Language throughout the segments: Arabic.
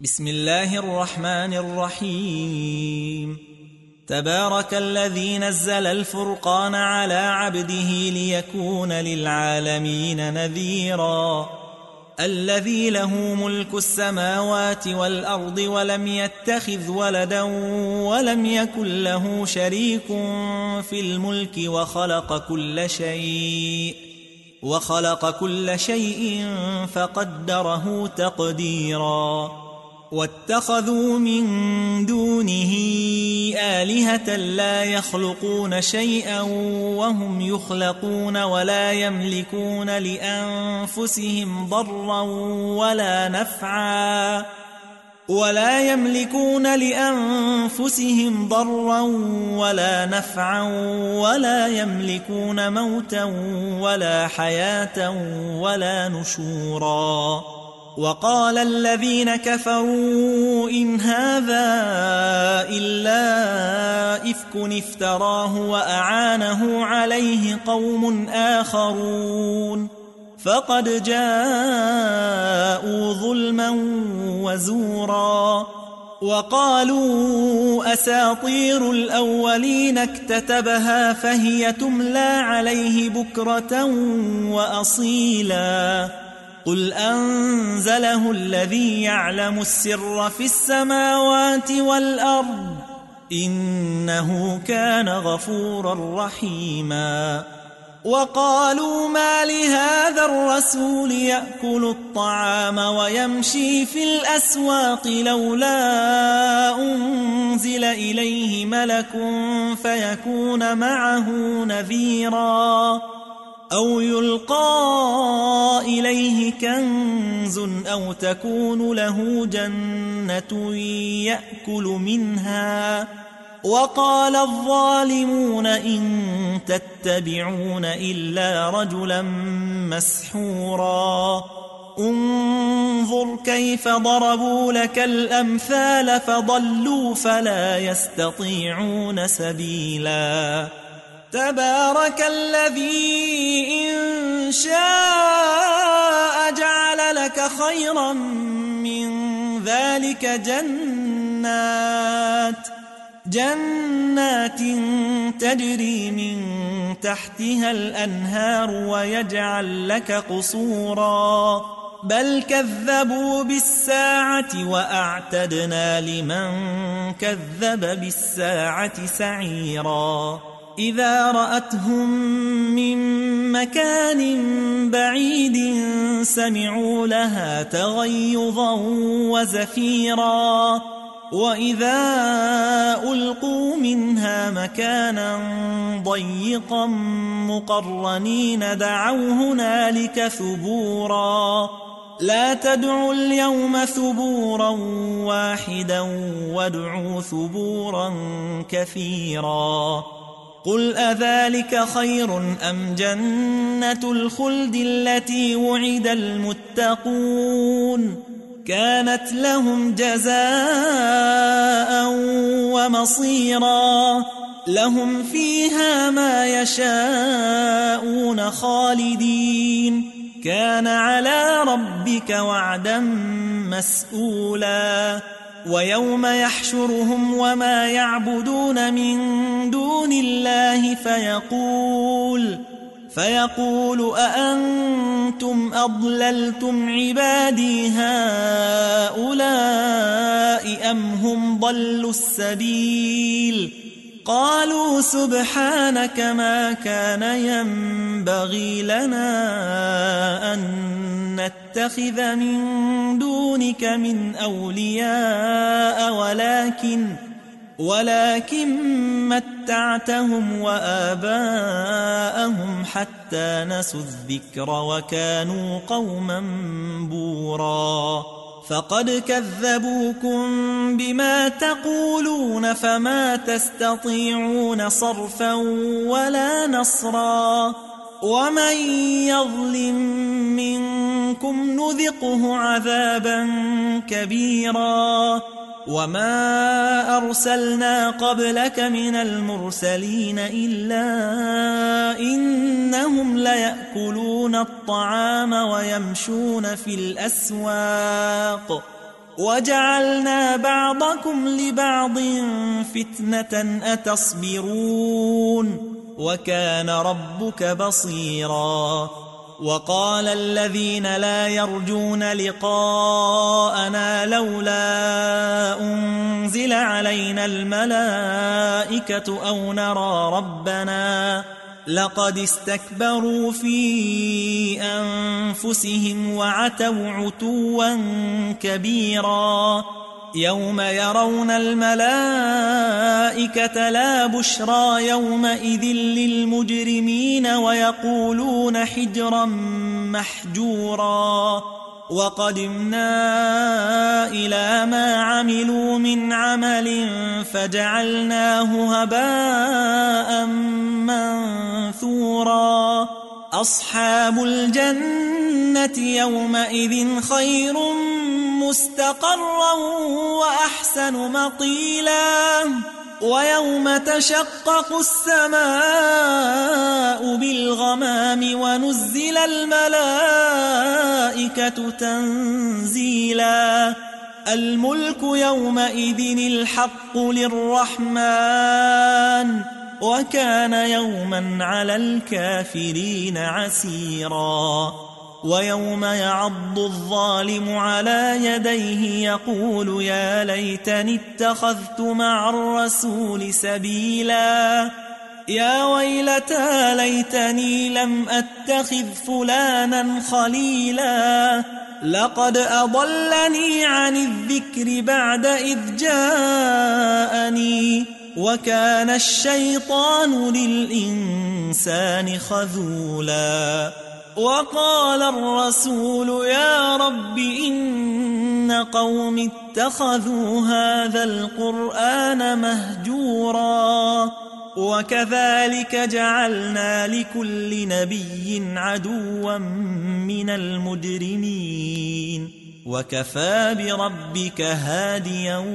بسم الله الرحمن الرحيم. تبارك الذي نزل الفرقان على عبده ليكون للعالمين نذيرا. الذي له ملك السماوات والأرض ولم يتخذ ولدا ولم يكن له شريك في الملك وخلق كل شيء فقدره تقديرا. واتخذوا من دونه آلهة لا يخلقون شيئا وهم يخلقون ولا يملكون لأنفسهم ضرا ولا نفعا ولا يملكون موتا ولا حياة ولا نشورا. وقال الذين كفروا إن هذا إلا إفك افتراه وأعانه عليه قوم آخرون فقد جاءوا ظلما وزورا. وقالوا أساطير الأولين اكتتبها فهي تملى عليه بكرة وأصيلا. قل أنزله الذي يعلم السر في السماوات والأرض إنه كان غفورا رحيما. وقالوا ما لهذا الرسول يأكل الطعام ويمشي في الأسواق لولا أنزل إليه ملك فيكون معه نذيرا أو يلقى إليه كنز أو تكون له جنة يأكل منها. وقال الظالمون إن تتبعون إلا رجلا مسحورا. انظر كيف ضربوا لك الأمثال فضلوا فلا يستطيعون سبيلا. تبارك الذي إن شاء جعل لك خيرا من ذلك جنات تجري من تحتها الأنهار ويجعل لك قصورا بل كذبوا بالساعة وأعتدنا لمن كذب بالساعة سعيرا. إذا رأتهم من مكان بعيد سمعوا لها تغيظا وزفيرا. وإذا ألقوا منها مكانا ضيقا مقرنين دعوا هنالك ثبورا. لا تدعوا اليوم ثبورا واحدا وادعوا ثبورا كثيرا. قل أذلك خير أم جنة الخلد التي وعد المتقون كانت لهم جزاء ومصيرا. لهم فيها ما يشاءون خالدين كان على ربك وعدا مسئولا. ويوم يحشرهم وما يعبدون من دون الله فيقول أأنتم أضللتم عبادي هؤلاء أم هم ضلوا السبيل. قالوا سبحانك ما كان ينبغي لنا أن نتخذ من دونك من أولياء ولكن متعتهم وآباءهم حتى نسوا الذكر وكانوا قوما بورا. فقد كذبوكم بما تقولون فما تستطيعون صرفا ولا نصرا. ومن يظلم منكم نذقه عذابا كبيرا. وما أرسلنا قبلك من المرسلين إلا إنهم ليأكلون الطعام ويمشون في الأسواق وجعلنا بعضكم لبعض فتنة أتصبرون وكان ربك بصيرا وقال الذين لا يرجون لقاءنا لولا أنزل علينا الملائكة أو نرى ربنا لقد استكبروا في أنفسهم وعتوا عتوا كبيرا يوم يرون الملائكة لا بشرى يومئذ للمجرمين ويقولون حجرا محجورا وقدمنا إلى ما عملوا من عمل فجعلناه هباء منثورا أصحاب الجنة يومئذ خير مستقرا وأحسن مقيلا ويوم تشقق السماء بالغمام ونزل الملائكة تنزيلا الملك يومئذ الحق للرحمن وكان يوما على الكافرين عسيرا ويوم يعض الظالم على يديه يقول يا ليتني اتخذت مع الرسول سبيلا يا ويلتى ليتني لم أتخذ فلانا خليلا لقد أضلني عن الذكر بعد إذ جاءني وكان الشيطان للإنسان خذولا وقال الرسول يا رب إن قوم اتخذوا هذا القرآن مهجورا وكذلك جعلنا لكل نبي عدوا من المجرمين وكفى بربك هاديا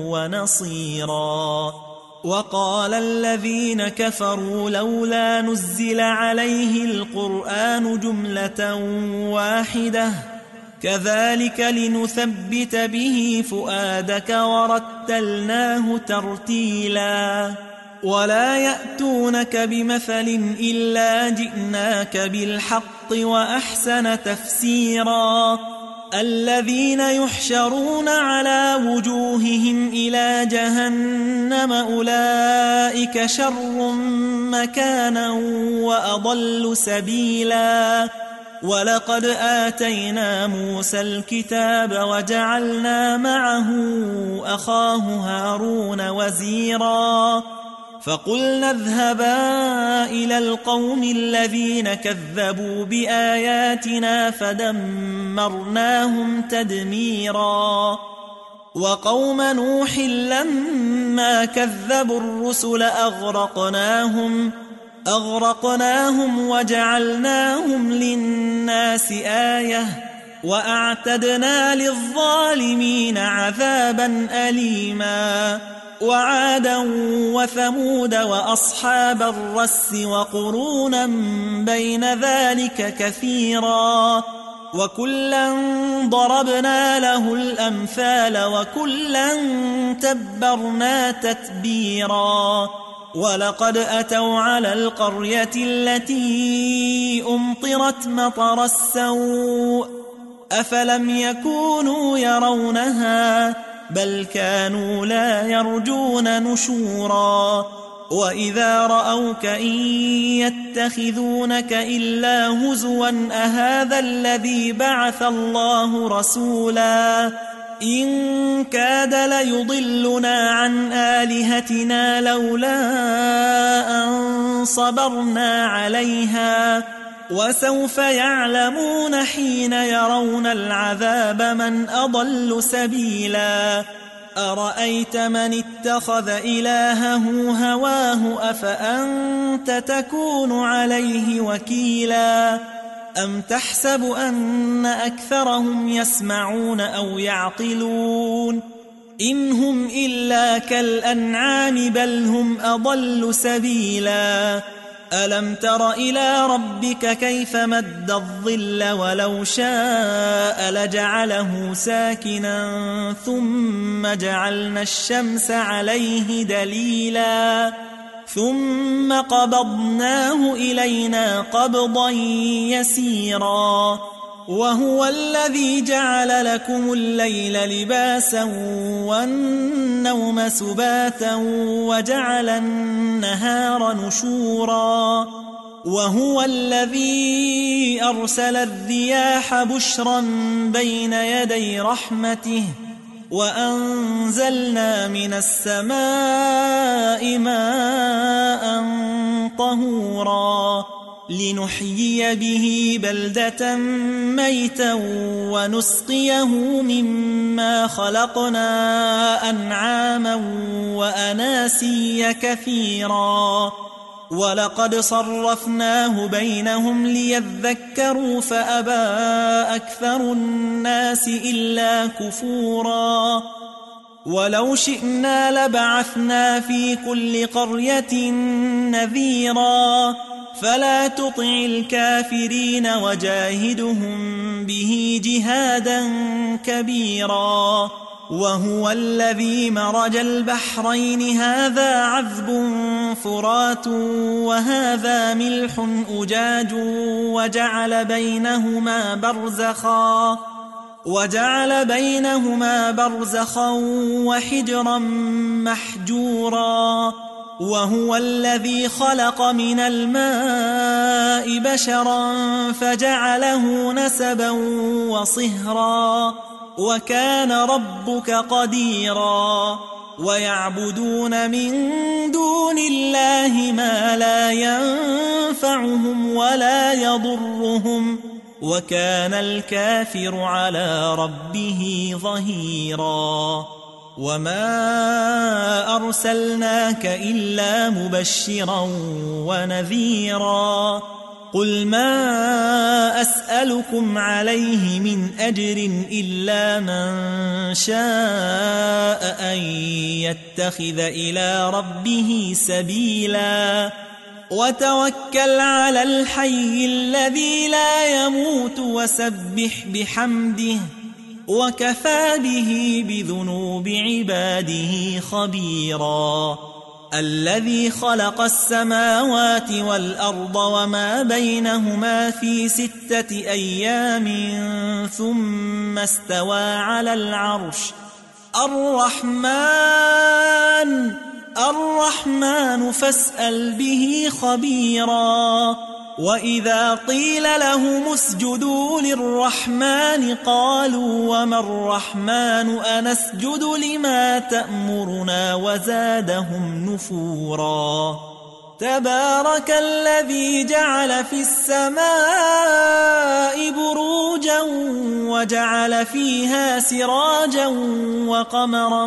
ونصيرا وقال الذين كفروا لولا نزل عليه القرآن جملة واحدة كذلك لنثبت به فؤادك ورتلناه ترتيلا ولا يأتونك بمثل إلا جئناك بالحق وأحسن تفسيرا الذين يحشرون على وجوههم إلى جهنم أولئك شر مكانا وأضل سبيلا ولقد آتينا موسى الكتاب وجعلنا معه أخاه هارون وزيرا فقلنا اذهبا إلى القوم الذين كذبوا بآياتنا فدمرناهم تدميرا وقوم نوح لما كذبوا الرسل أغرقناهم وجعلناهم للناس آية وأعتدنا للظالمين عذابا أليما وعادا وثمود وأصحاب الرس وقرونا بين ذلك كثيرا وكلا ضربنا له الأمثال وكلا تبرنا تتبيرا ولقد أتوا على القرية التي أمطرت مطر السوء أفلم يكونوا يرونها بل كانوا لا يرجون نشورا وإذا رأوك إن يتخذونك إلا هزوا أهذا الذي بعث الله رسولا إن كاد ليضلنا عن آلهتنا لولا أن صبرنا عليها وسوف يعلمون حين يرون العذاب من أضل سبيلا أرأيت من اتخذ إلهه هواه أفأنت تكون عليه وكيلا أم تحسب أن أكثرهم يسمعون أو يعقلون إن هم إلا كالأنعام بل هم أضل سبيلا ألم تر إلى ربك كيف مد الظل ولو شاء لجعله ساكنا ثم جعلنا الشمس عليه دليلا ثم قبضناه إلينا قبضا يسيرا وهو الذي جعل لكم الليل لباسا والنوم سباتا وجعل النهار نشورا وهو الذي أرسل الرياح بشرا بين يدي رحمته وأنزلنا من السماء ماء طهورا لنحيي به بلدة ميتا ونسقيه مما خلقنا أنعاما وأناسيا كثيرا ولقد صرفناه بينهم ليذكروا فأبى أكثر الناس إلا كفورا ولو شئنا لبعثنا في كل قرية نذيرا فلا تطع الكافرين وجاهدهم به جهادا كبيرا وهو الذي مرج البحرين هذا عذب فرات وهذا ملح أجاج وجعل بينهما برزخا وحجرا محجورا وهو الذي خلق من الماء بشرا فجعله نسبا وصهرا وكان ربك قديرا ويعبدون من دون الله ما لا ينفعهم ولا يضرهم وكان الكافر على ربه ظهيرا وما أرسلناك إلا مبشرا ونذيرا قل ما أسألكم عليه من أجر إلا من شاء أن يتخذ إلى ربه سبيلا وتوكل على الحي الذي لا يموت وسبح بحمده وكفى به بذنوب عباده خبيرا الذي خلق السماوات والأرض وما بينهما في 6 أيام ثم استوى على العرش الرحمن فاسأل به خبيرا وإذا قيل لهم اسجدوا للرحمن قالوا وما الرحمن أنسجد لما تأمرنا وزادهم نفورا تبارك الذي جعل في السماء بروجا وجعل فيها سراجا وقمرا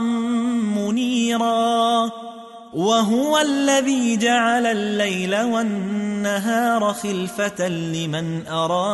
منيرا وهو الذي جعل الليل والنهار خلفة لمن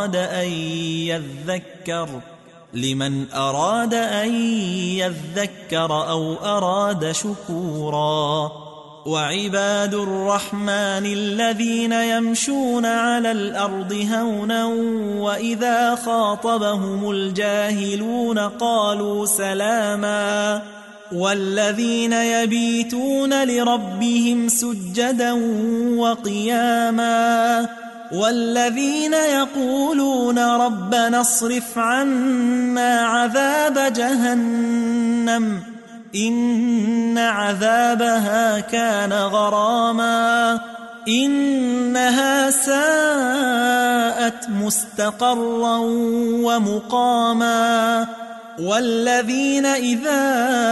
أراد أن يذكر أو أراد شكورا وعباد الرحمن الذين يمشون على الأرض هونا وإذا خاطبهم الجاهلون قالوا سلاما والذين يبيتون لربهم سجدا وقياما والذين يقولون ربنا اصرف عنا عذاب جهنم إن عذابها كان غراما إنها ساءت مستقرا ومقاما والذين إذا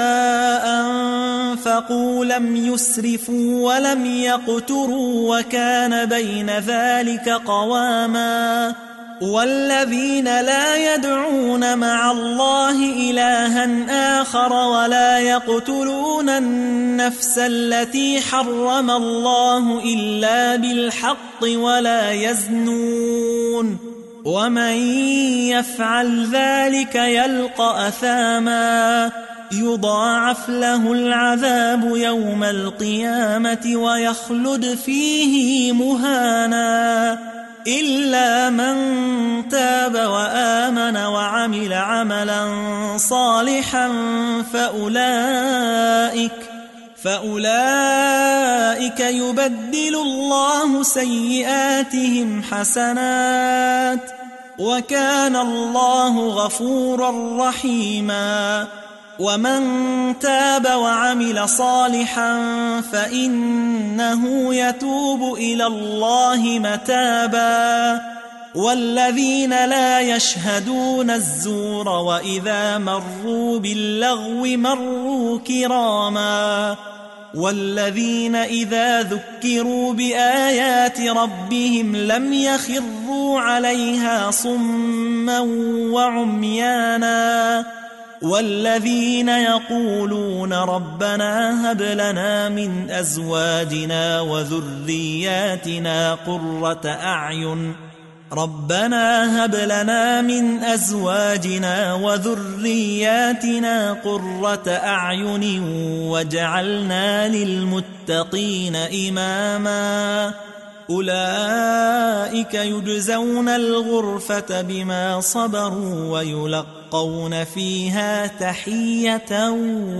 أنفقوا لم يسرفوا ولم يقتروا وكان بين ذلك قواما والذين لا يدعون مع الله إلها آخر ولا يقتلون النفس التي حرم الله إلا بالحق ولا يزنون ومن يفعل ذلك يلقى أثاما يضاعف له العذاب يوم القيامة ويخلد فيه مهانا إلا من تاب وآمن وعمل عملا صالحا فأولئك يبدل الله سيئاتهم حسنات وكان الله غفورا رحيما ومن تاب وعمل صالحا فإنه يتوب إلى الله متابا والذين لا يشهدون الزور وإذا مروا باللغو مروا كراما والذين إذا ذكروا بآيات ربهم لم يخروا عليها صما وعميانا والذين يقولون ربنا هب لنا من أزواجنا وذرياتنا قرة أعين واجعلنا للمتقين إماما أولئك يجزون الغرفة بما صبروا ويلقون فيها تحية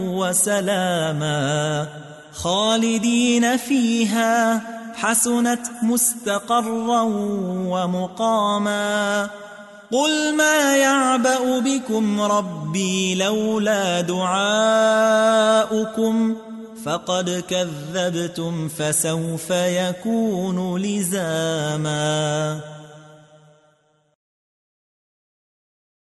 وسلاما خالدين فيها حسنت مستقرا ومقاما قل ما يعبأ بكم ربي لولا دعاؤكم فقد كذبتم فسوف يكون لزاما